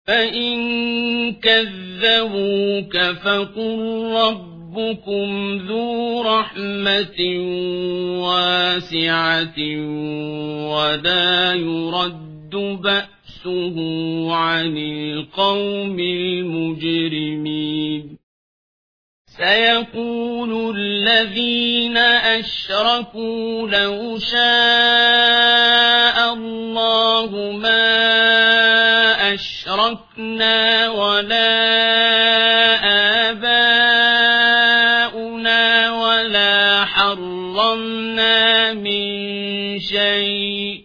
فإن كذبوك فقل ربكم ذو رحمة واسعة ولا يرد بأسه عن القوم المجرمين سيقول الذين أشركوا لو شاء الله ما أشركنا ولا آباؤنا ولا حرمنا من شيء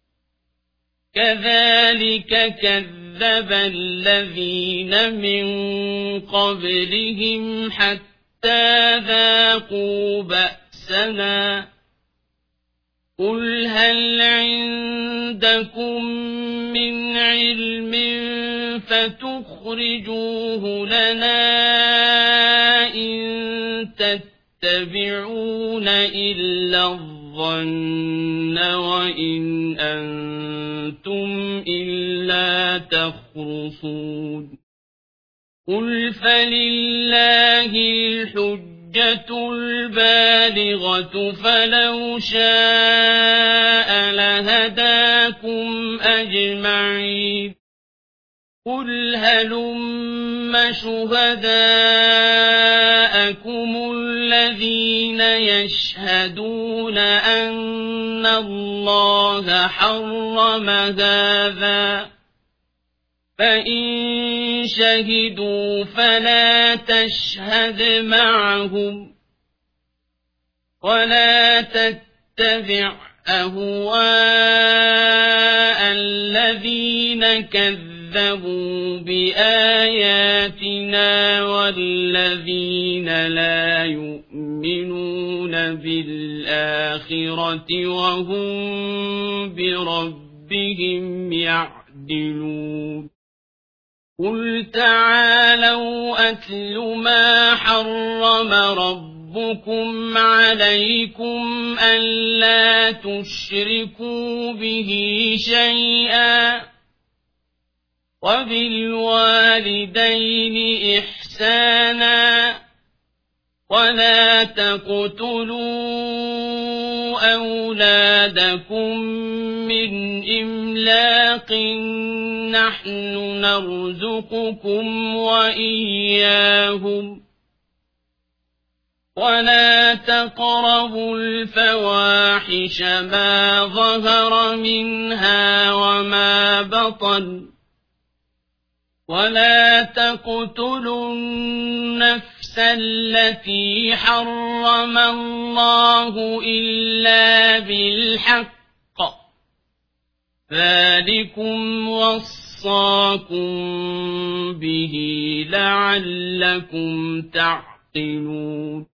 كذلك كذب الذين من قبلهم حتى ذاقوا بأسنا قل هل عندكم من علم فتخرجوه لنا إن تتبعون إلا الظن وإن أنتم إلا تخرصون قل فلله الحجة البالغة فلو شاء لهداكم أجمعين قل هلم شهداءكم الذين يشهدون أن الله حرم هذا فإن شهدوا فلا تشهد معهم ولا تتبع أهواء الذين كذبوا بآياتنا والذين لا يؤمنون بالآخرة وهم بربهم يعدلون قل تعالوا أتل ما حرم ربكم عليكم ألا تشركوا به شيئا وبالوالدين إحسانا ولا تقتلوا أولادكم من إملاق نحن نرزقكم وإياهم ولا تقربوا الفواحش ما ظهر منها وما بطن ولا تقتلوا النفس التي حرم الله إلا بالحق ذلكم وصاكم به لعلكم تعقلون